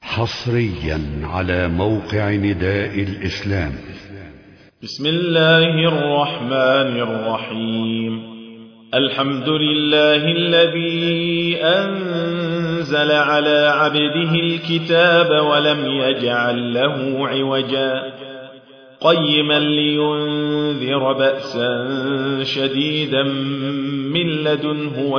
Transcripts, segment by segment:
حصريا على موقع نداء الإسلام. بسم الله الرحمن الرحيم. الحمد لله الذي أنزل على عبده الكتاب ولم يجعل له عوجا قيما لينذر بأسا شديدا من لدنه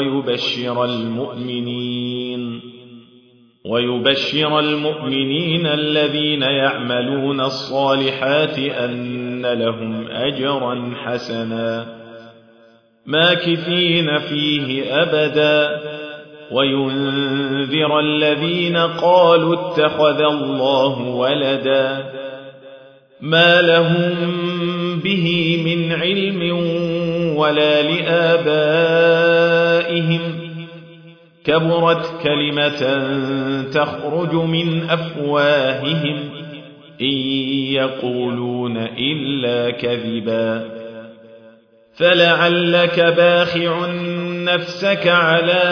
ويبشر المؤمنين الذين يعملون الصالحات أن لهم أجرا حسنا ماكثين فيه أبدا وينذر الذين قالوا اتخذ الله ولدا ما لهم به من علم ولا لآبائهم كبرت كلمة تخرج من أفواههم إن يقولون إلا كذبا فلعلك باخع نفسك على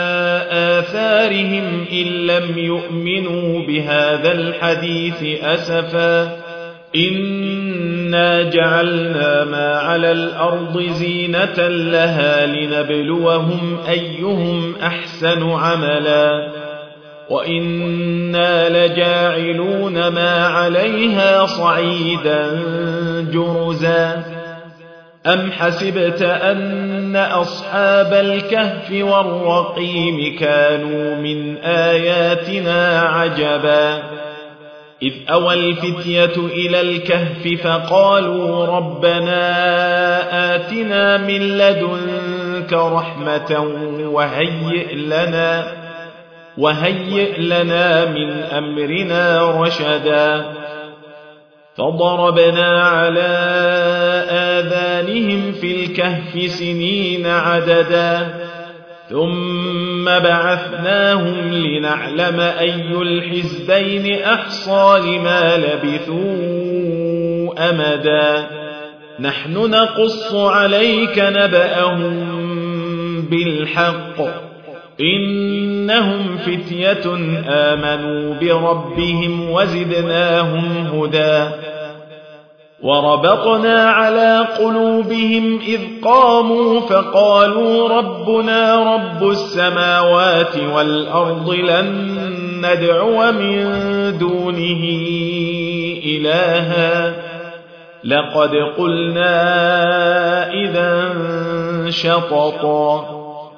آثارهم إن لم يؤمنوا بهذا الحديث أسفا إنا جعلنا ما على الأرض زينة لها لنبلوهم أيهم أحسن عملا وإنا لجاعلون ما عليها صعيدا جرزا أم حسبت أن أصحاب الكهف والرقيم كانوا من آياتنا عجبا إذ أوى الفتية إلى الكهف فقالوا ربنا آتنا من لدنك رحمة وهيئ لنا من أمرنا رشدا فضربنا على آذانهم في الكهف سنين عددا ثم بعثناهم لنعلم أي الحزبين أحصى لما لبثوا أمدا نحن نقص عليك نبأهم بالحق إنهم فتية آمنوا بربهم وزدناهم هدى وربطنا على قلوبهم إذ قاموا فقالوا ربنا رب السماوات والأرض لن ندعو من دونه إلها لقد قلنا إذا شططا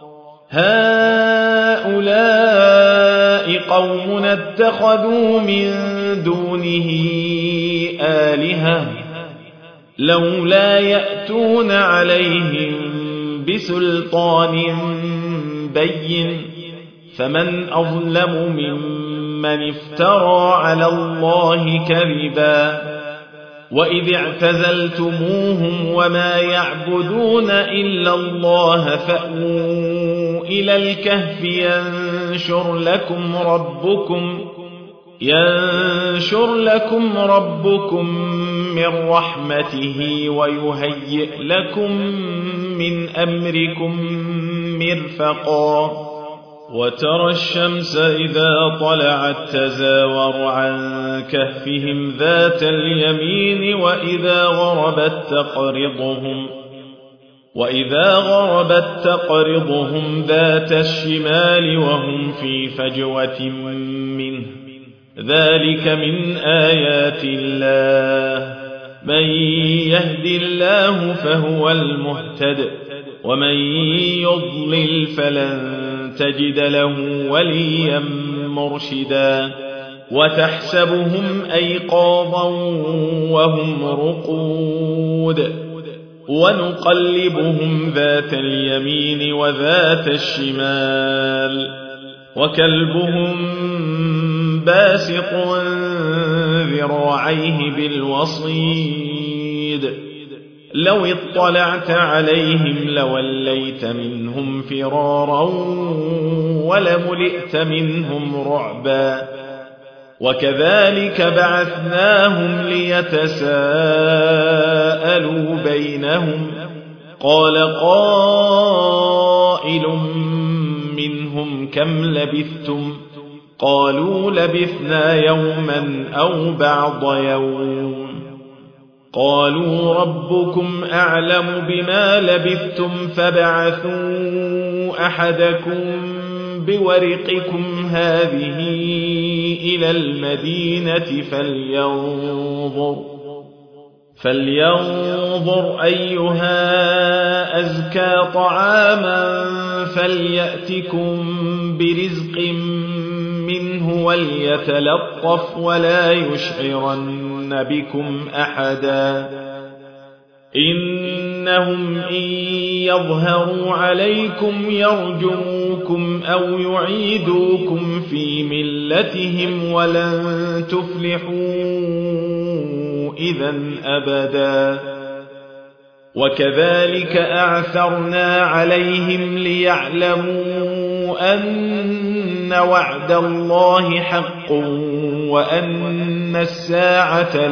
هؤلاء قوم اتخذوا من دونه آلهة لولا يأتون عليهم بسلطان بين فمن أظلم ممن افترى على الله كذبا وإذ اعتزلتموهم وما يعبدون إلا الله فأووا إلى الكهف ينشر لكم ربكم من رحمته ويهيئ لكم من أمركم مرفقا وترى الشمس إذا طلعت تزاور عن كهفهم ذات اليمين وإذا غربت تقرضهم ذات الشمال وهم في فجوة منه ذلك من آيات الله من يهد الله فهو المهتد ومن يضلل فلن تجد له وليا مرشدا وتحسبهم أيقاظا وهم رقود ونقلبهم ذات اليمين وذات الشمال وكلبهم باسط ذراعيه بالوصيد لو اطلعت عليهم لوليت منهم فرارا ولملئت منهم رعبا وكذلك بعثناهم ليتساءلوا بينهم قال قائل منهم كم لبثتم قالوا لبثنا يوما أو بعض يوم قالوا ربكم أعلم بما لبثتم فابعثوا أحدكم بورقكم هذه إلى المدينة فلينظر أيها أزكى طعاما فليأتكم برزق منه وليتلطف ولا يشعرن بكم أحدا إنهم إن يظهروا عليكم يرجموكم أو يعيدوكم في ملتهم ولن تفلحوا إذا أبدا وكذلك أعثرنا عليهم ليعلموا أن وعد الله حق وأن الساعة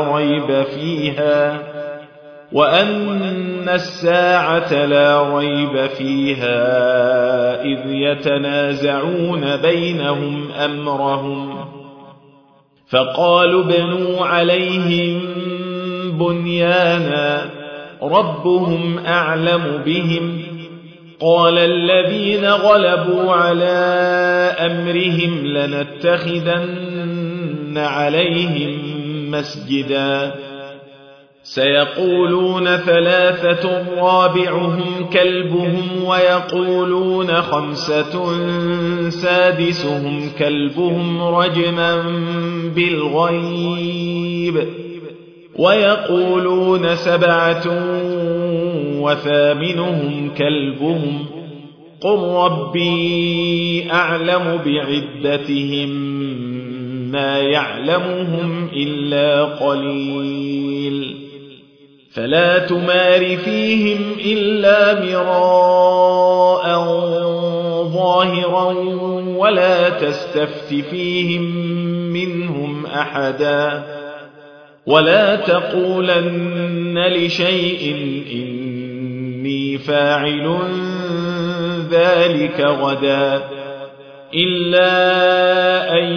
لا ريب فيها إذ يتنازعون بينهم أمرهم فقالوا ابنوا عليهم بنيانا ربهم أعلم بهم قال الذين غلبوا على أمرهم لنتخذن عليهم مسجدا سيقولون ثلاثة رابعهم كلبهم ويقولون خمسة سادسهم كلبهم رجما بالغيب ويقولون سبعة وثامنهم كلبهم قل ربي أعلم بعدتهم ما يعلمهم إلا قليل فلا تمار فيهم إلا مراء ظاهرا ولا تستفت فيهم منهم أحدا ولا تقولن لشيء إني فاعل ذلك غدا إلا أن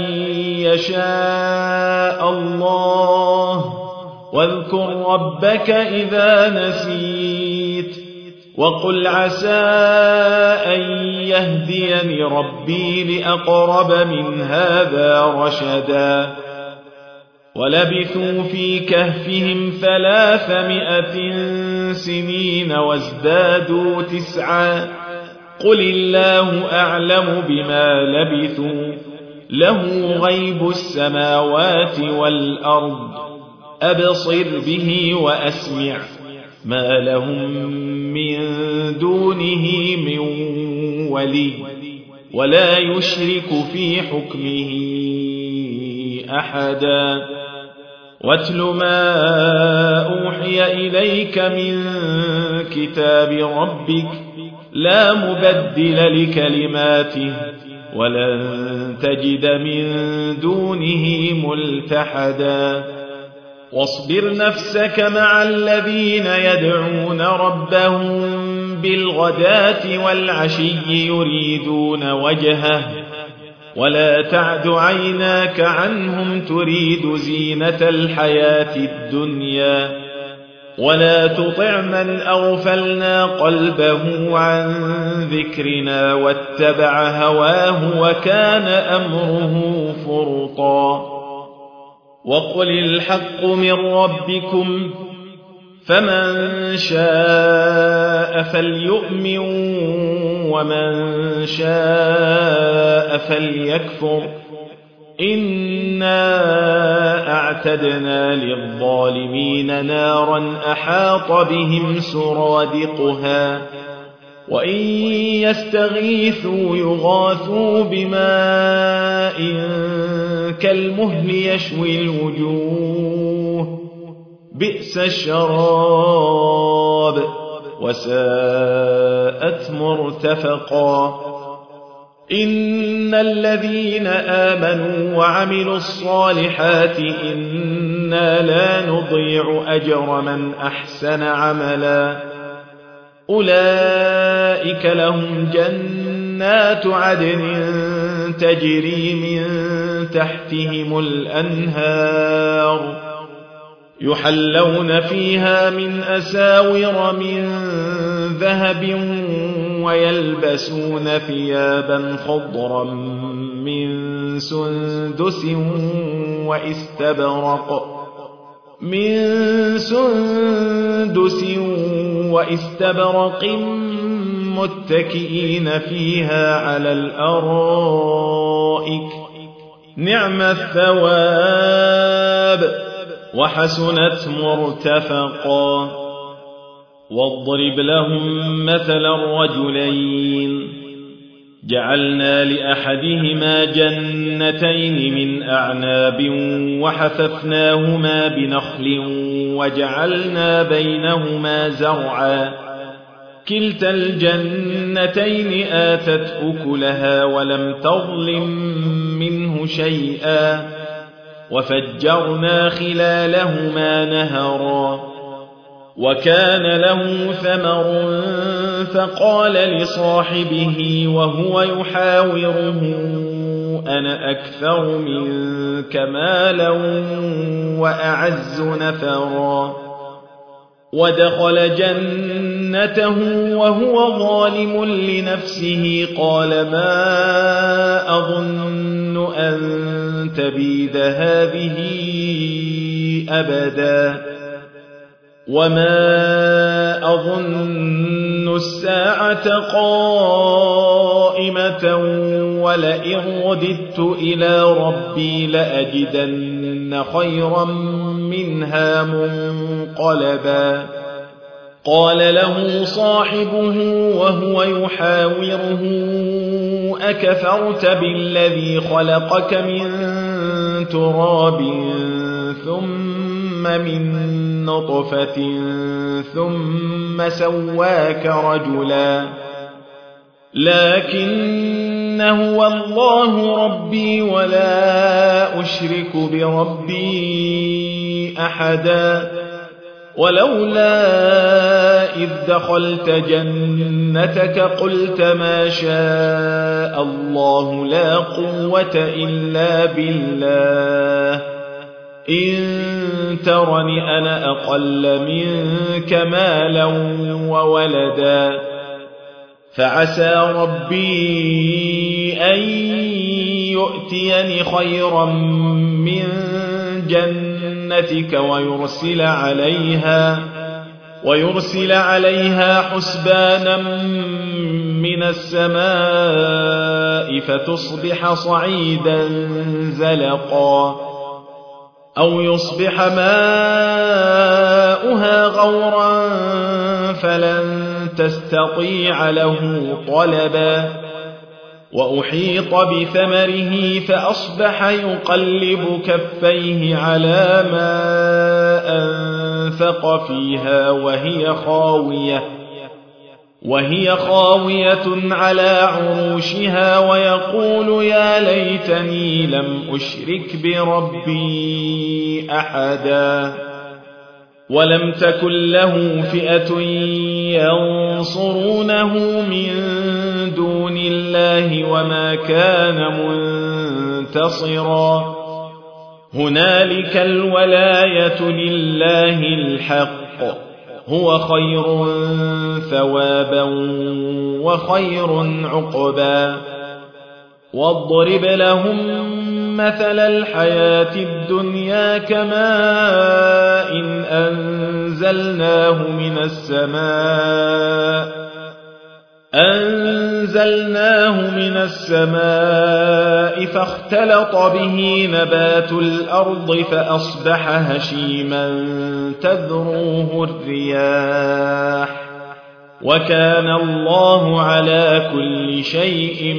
يشاء الله واذكر ربك إذا نسيت وقل عسى أن يهديني ربي لأقرب من هذا رشدا ولبثوا في كهفهم 300 سنين وازدادوا 9 قل الله أعلم بما لبثوا له غيب السماوات والأرض أبصر به وأسمع ما لهم من دونه من ولي ولا يشرك في حكمه أحدا واتل ما أوحي إليك من كتاب ربك لا مبدل لكلماته ولن تجد من دونه ملتحدا واصبر نفسك مع الذين يدعون ربهم بالغداة والعشي يريدون وجهه ولا تعد عيناك عنهم تريد زينة الحياة الدنيا ولا تطع من أغفلنا قلبه عن ذكرنا واتبع هواه وكان أمره فرطا وقل الحق من ربكم فمن شاء فليؤمن ومن شاء فليكفر إنا أعتدنا للظالمين نارا أحاط بهم سرادقها وإن يستغيثوا يغاثوا بماء كالمهل يشوي الوجوه بئس الشراب وساءت مرتفقا إن الذين آمنوا وعملوا الصالحات إنا لا نضيع أجر من أحسن عملا أولئك لهم جنات عدن تجري من تحتهم الأنهار يحلون فيها من أساور من ذهب ويلبسون ثيابا خضرا من سندس واستبرق متكئين فيها على الأرائك نعم الثواب وحسنت مرتفقا واضرب لهم مثل الرجلين جعلنا لأحدهما جنتين من أعناب وحففناهما بنخل وجعلنا بينهما زرعا كلتا الجنتين آتت أكلها ولم تظلم منه شيئا وفجرنا خلالهما نهرا وكان له ثمر فقال لصاحبه وهو يحاوره أنا أكثر منك مالا وأعز نفرا ودخل جنته وهو ظالم لنفسه قال ما أظن أن تبيد هذه أبدا وما أظن الساعة قائمة ولئن رددت إلى ربي لأجدن خيرا منها منقلبا قال له صاحبه وهو يحاوره أكفرت بالذي خلقك من تراب ثم من نطفة ثم سواك رجلا لكن هو الله ربي ولا أشرك بربي أحدا ولولا إذ دخلت جنتك قلت ما شاء الله لا قوة إلا بالله إن ترني أنا أقل منك مالا وولدا فعسى ربي أن يؤتيني خيرا من جنتك ويرسل عليها حسبانا من السماء فتصبح صعيدا زلقا أو يصبح ماؤها غورا فلن تستطيع له طلبا وأحيط بثمره فأصبح يقلب كفيه على ما أنفق فيها وهي خاوية على عروشها ويقول يا ليتني لم أشرك بربي أحدا ولم تكن له فئة ينصرونه من دون الله وما كان منتصرا هنالك الولاية لله الحق هو خير ثوابا وخير عقبا واضرب لهم مثل الحياة الدنيا كماء إن أنزلناه من السماء فاختلط به نبات الأرض فأصبح هشيما تذروه الرياح وكان الله على كل شيء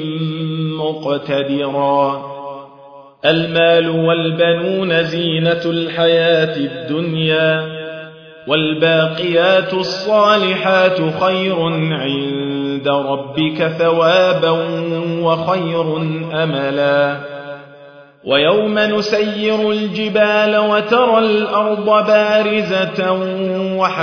مقتدرا المال والبنون زينة الحياة الدنيا والباقيات الصالحات خير عند ربك ثوابا وخير أملا ويوم نسير الجبال وترى الأرض بارزة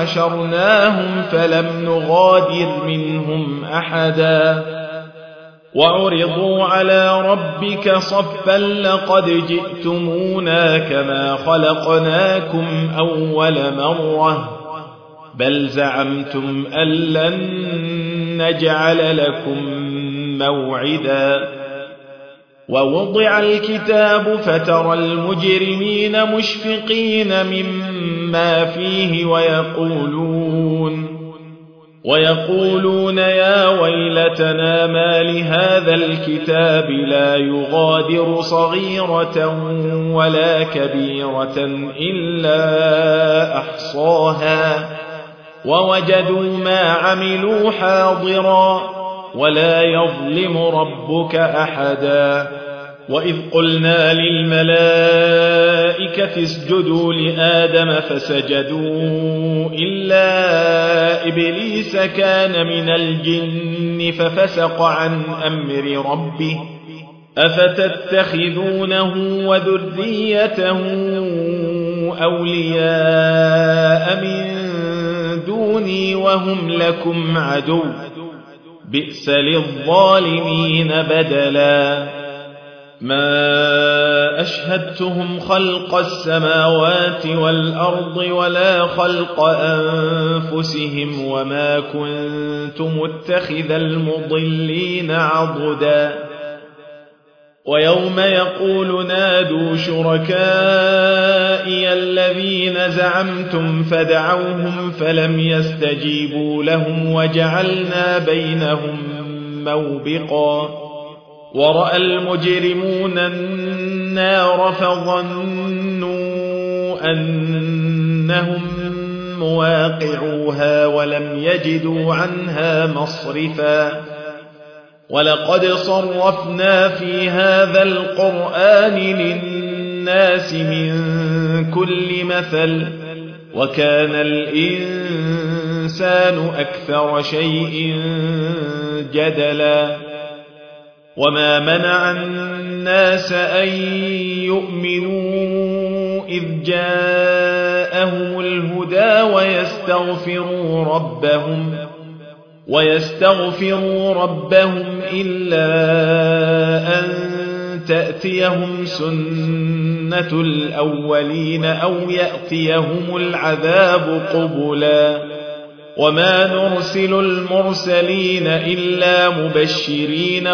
وحشرناهم فلم نغادر منهم أحدا وعرضوا على ربك صفا لقد جئتمونا كما خلقناكم أول مرة بل زعمتم أن لن نجعل لكم موعدا ووضع الكتاب فترى المجرمين مشفقين مما فيه ويقولون يا ويلتنا ما لهذا الكتاب لا يغادر صغيرة ولا كبيرة إلا أحصاها ووجدوا ما عملوا حاضرا ولا يظلم ربك أحدا وإذ قلنا للملائكة اسجدوا لآدم فسجدوا إلا إبليس كان من الجن ففسق عن أمر ربه أفتتخذونه وذريته أولياء من دوني وهم لكم عدو بئس للظالمين بدلا ما أشهدتهم خلق السماوات والأرض ولا خلق أنفسهم وما كنت متخذ المضلين عضدا ويوم يقول نادوا شركائي الذين زعمتم فدعوهم فلم يستجيبوا لهم وجعلنا بينهم موبقا ورأى المجرمون النار فظنوا أنهم مواقعوها ولم يجدوا عنها مصرفا ولقد صرفنا في هذا القرآن للناس من كل مثل وكان الإنسان أكثر شيء جدلا وما منع الناس أن يؤمنوا إذ جاءهم الهدى ويستغفروا ربهم إلا أن تأتيهم سنة الأولين أو يأتيهم العذاب قبلا وما نرسل المرسلين إلا مبشرين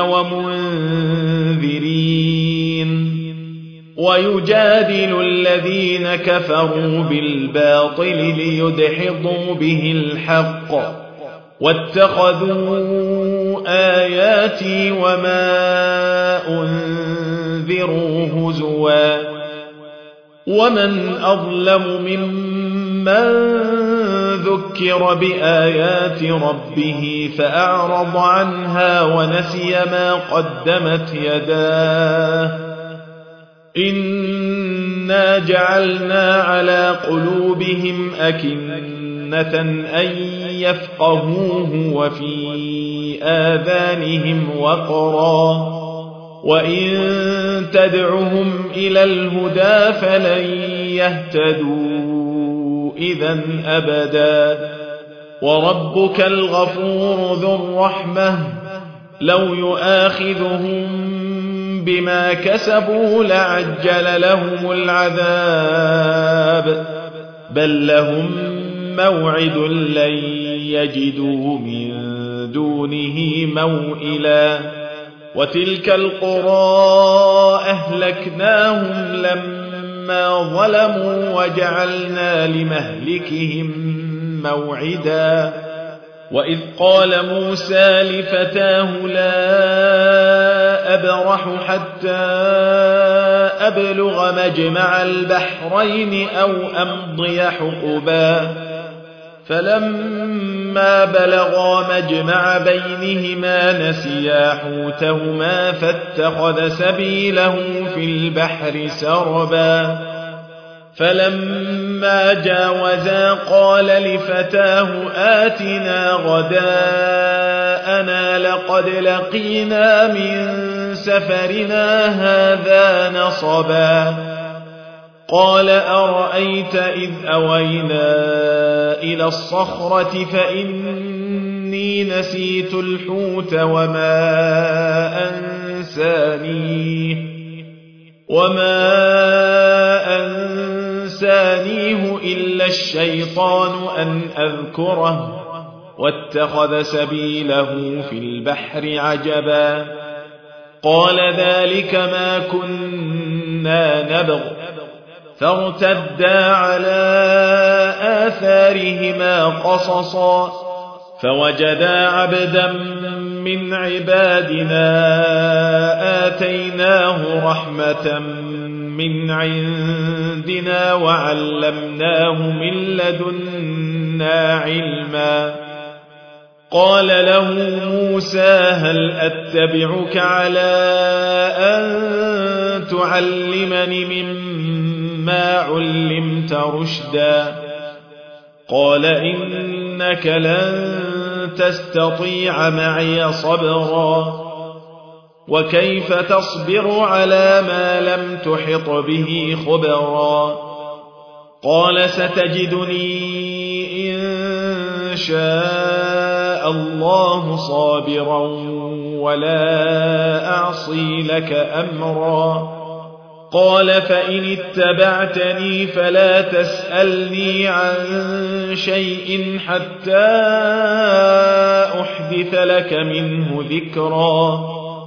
ومنذرين ويجادل الذين كفروا بالباطل ليدحضوا به الحق واتخذوا آياتي وما أنذروا هزوا ومن أظلم ممن ذكر بآيات ربه فأعرض عنها ونسي ما قدمت يداه إنا جعلنا على قلوبهم أكنة أن يفقهوه وفي آذانهم وقرا وإن تدعهم إلى الهدى فلن يهتدوا إذا أبدا وربك الغفور ذو الرحمة لو يؤاخذهم بما كسبوا لعجل لهم العذاب بل لهم موعد لن يجدوا من دونه موئلا وتلك القرى أهلكناهم لما ظلموا وجعلنا لمهلكهم موعدا وإذ قال موسى لفتاه لا أبرح حتى أبلغ مجمع البحرين أو أمضي حقبا فلما بلغا مجمع بينهما نسيا حوتهما فاتخذ سبيله في البحر سربا فلما جاوزا قال لفتاه آتنا غداءنا لقد لقينا من سفرنا هذا نصبا قال أرأيت إذ أوينا إلى الصخرة فإني إني نسيت الحوت وما أنسانيه إلا الشيطان أن أذكره واتخذ سبيله في البحر عجبا قال ذلك ما كنا نبغ فارتدا على آثارهما قصصا فوجدا عبدا من عبادنا آتيناه رحمة من عندنا وعلمناه من لدنا علما قال له موسى هل أتبعك على أن تعلمني مما علمت رشدا قال إنك لن تستطيع معي صبرا وكيف تصبر على ما لم تحط به خبرا قال ستجدني إن شاء الله صابرا ولا أعصي لك أمرا قال فإن اتبعتني فلا تسألني عن شيء حتى أحدث لك منه ذكرا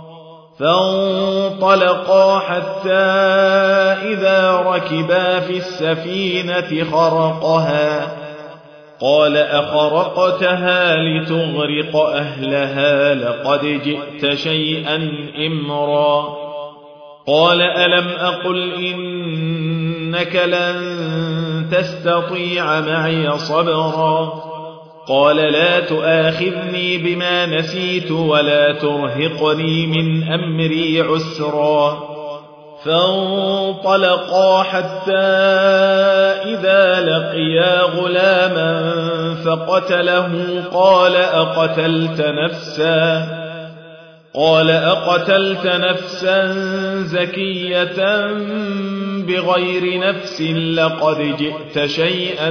فانطلقا حتى إذا ركبا في السفينة خرقها قال أخرقتها لتغرق أهلها لقد جئت شيئا إمرا قال ألم أقل إنك لن تستطيع معي صبرا قال لا تؤاخذني بما نسيت ولا ترهقني من أمري عسرا فانطلقا حتى إذا لقيا غلاما فقتله قال أقتلت نفسا زكية بغير نفس لقد جئت شيئا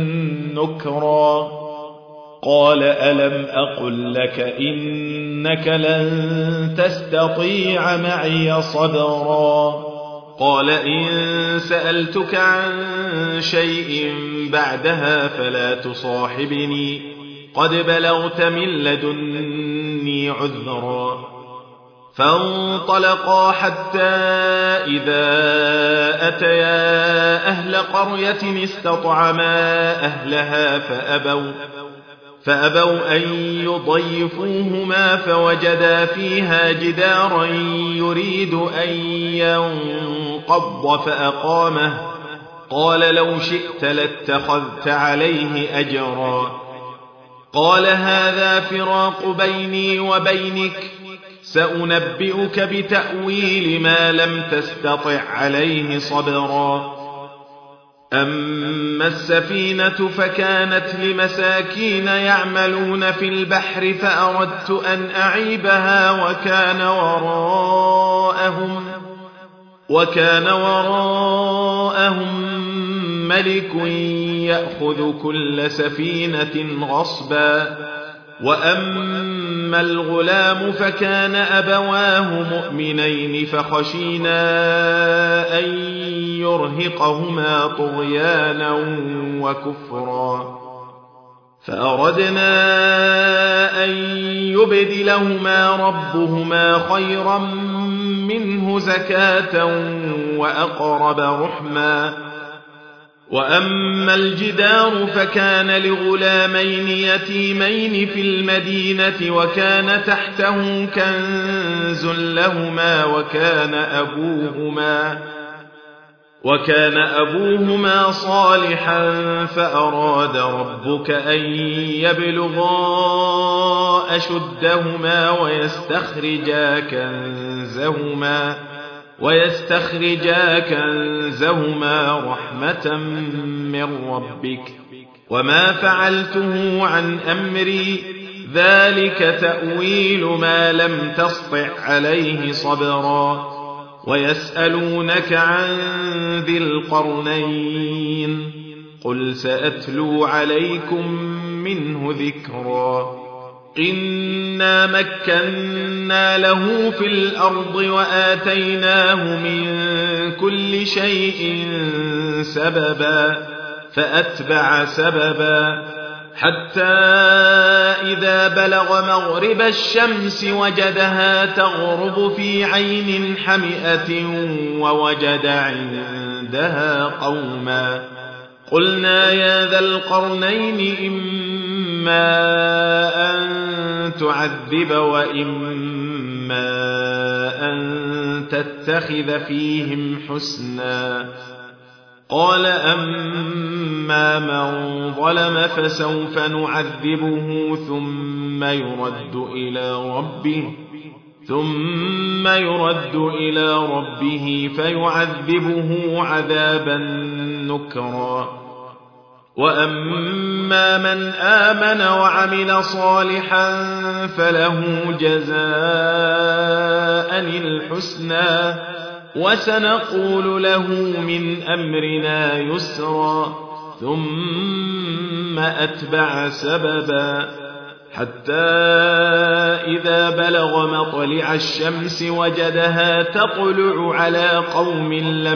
نكرا قال ألم أقل لك إنك لن تستطيع معي صبرا قال إن سألتك عن شيء بعدها فلا تصاحبني قد بلغت من لدني عذرا فانطلقا حتى إذا أتيا أهل قرية استطعما أهلها فأبوا أن يضيفوهما فوجدا فيها جدارا يريد أن ينقض فأقامه قال لو شئت لاتخذت عليه أجرا قال هذا فراق بيني وبينك سأنبئك بتأويل ما لم تستطع عليه صبرا أما السفينة فكانت لمساكين يعملون في البحر فأردت أن أعيبها وكان وراءهم ملك يأخذ كل سفينة غصبا وأما الغلام فكان أبواه مؤمنين فخشينا أن يرهقهما طغيانا وكفرا فأردنا أن يبدلهما ربهما خيرا منه زكاة وأقرب رحما وأما الجدار فكان لغلامين يتيمين في المدينة وكان تحته كنز لهما وكان أبوهما صالحا فأراد ربك أن يبلغا أشدهما ويستخرجا كنزهما رحمة من ربك وما فعلته عن أمري ذلك تأويل ما لم تسطع عليه صبرا ويسألونك عن ذي القرنين قل سأتلو عليكم منه ذكرا إنا مكنا له في الأرض وآتيناه من كل شيء سببا فأتبع سببا حتى إذا بلغ مغرب الشمس وجدها تغرب في عين حمئة ووجد عندها قوما قلنا يا ذا القرنين إما أن تعذب وإما أن تتخذ فيهم حسنا قال أما من ظلم فسوف نعذبه ثم يرد إلى ربه فيعذبه عذابا نكرا وأما من آمن وعمل صالحا فله جزاء الحسنى وسنقول له من أمرنا يسرا ثم أتبع سببا حتى إذا بلغ مطلع الشمس وجدها تطلع على قوم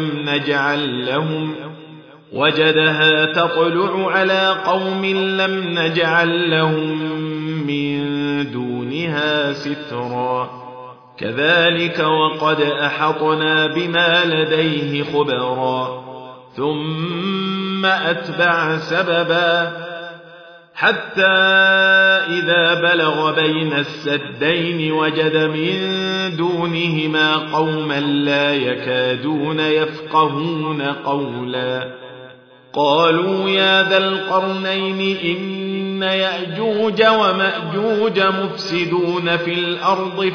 لم نجعل لهم من دونها سترا كذلك وقد أحطنا بما لديه خبرا ثم أتبع سببا حتى إذا بلغ بين السدين وجد من دونهما قوما لا يكادون يفقهون قولا قالوا يا ذا القرنين إن يأجوج ومأجوج مفسدون في الأرض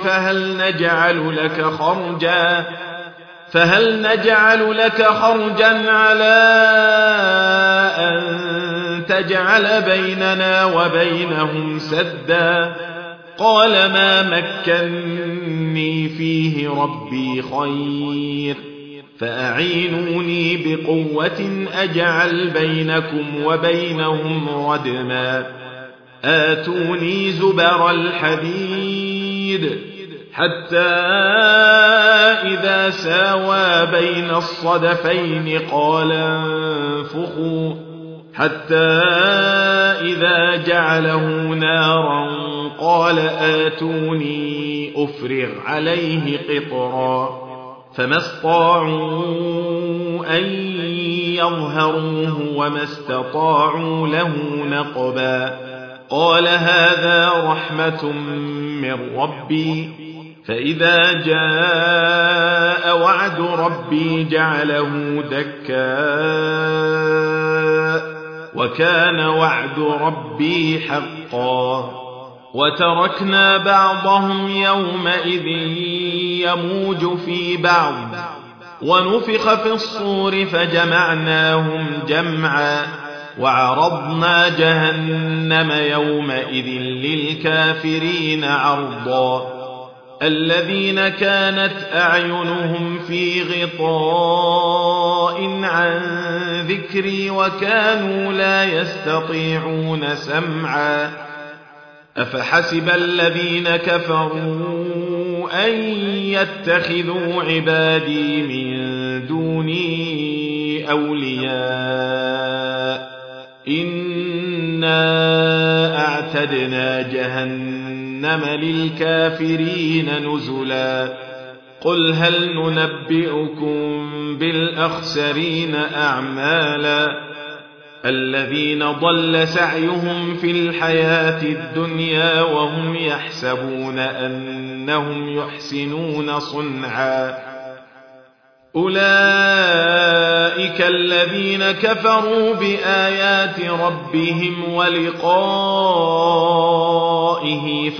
فهل نجعل لك خرجا على أن تجعل بيننا وبينهم سدا قال ما مكني فيه ربي خير فأعينوني بقوة أجعل بينكم وبينهم ردما آتوني زبر الحديد حتى إذا ساوى بين الصدفين قال انفخوا حتى إذا جعله نارا قال آتوني أفرغ عليه قطرا فما استطاعوا أن يظهروه وما استطاعوا له نقبا قال هذا رحمة من ربي فإذا جاء وعد ربي جعله دكا وكان وعد ربي حقا وتركنا بعضهم يومئذ يموج في بعض ونفخ في الصور فجمعناهم جمعا وعرضنا جهنم يومئذ للكافرين عرضا الذين كانت أعينهم في غطاء عن ذكري وكانوا لا يستطيعون سمعا أفحسب الذين كفروا أن يتخذوا عبادي من دوني أولياء إنا أعتدنا جهنم للكافرين نزلا قل هل ننبئكم بالأخسرين أعمالا الذين ضل سعيهم في الحياة الدنيا وهم يحسبون أنهم يحسنون صنعا أولئك الذين كفروا بآيات ربهم ولقائه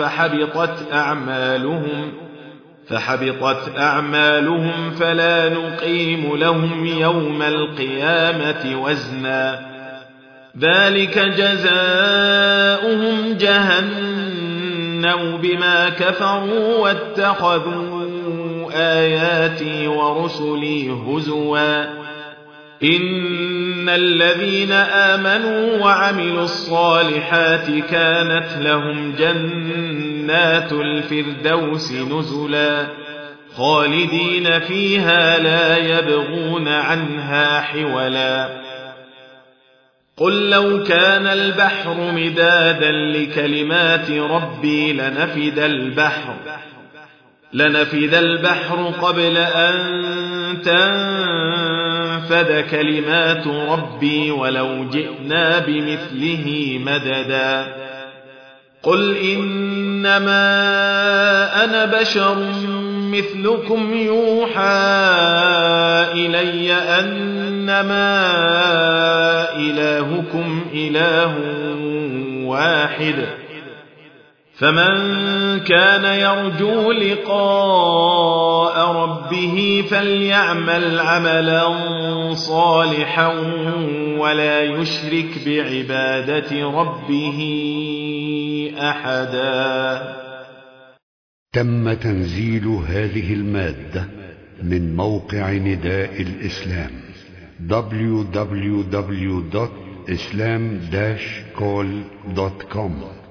فحبطت أعمالهم فلا نقيم لهم يوم القيامة وزنا ذلك جزاؤهم جهنم بما كفروا واتخذوا آياتي ورسلي هزوا إن الذين آمنوا وعملوا الصالحات كانت لهم جنات الفردوس نزلا خالدين فيها لا يبغون عنها حولا قل لو كان البحر مدادا لكلمات ربي لنفد البحر قبل أن تنفد كلمات ربي ولو جئنا بمثله مددا قل إنما أنا بشر مثلكم يوحى إلي أنما إلهكم إله واحد فمن كان يرجو لقاء ربه فليعمل عملا صالحا ولا يشرك بعبادة ربه أحدا. تم تنزيل هذه المادة من موقع نداء الإسلام www.islam-call.com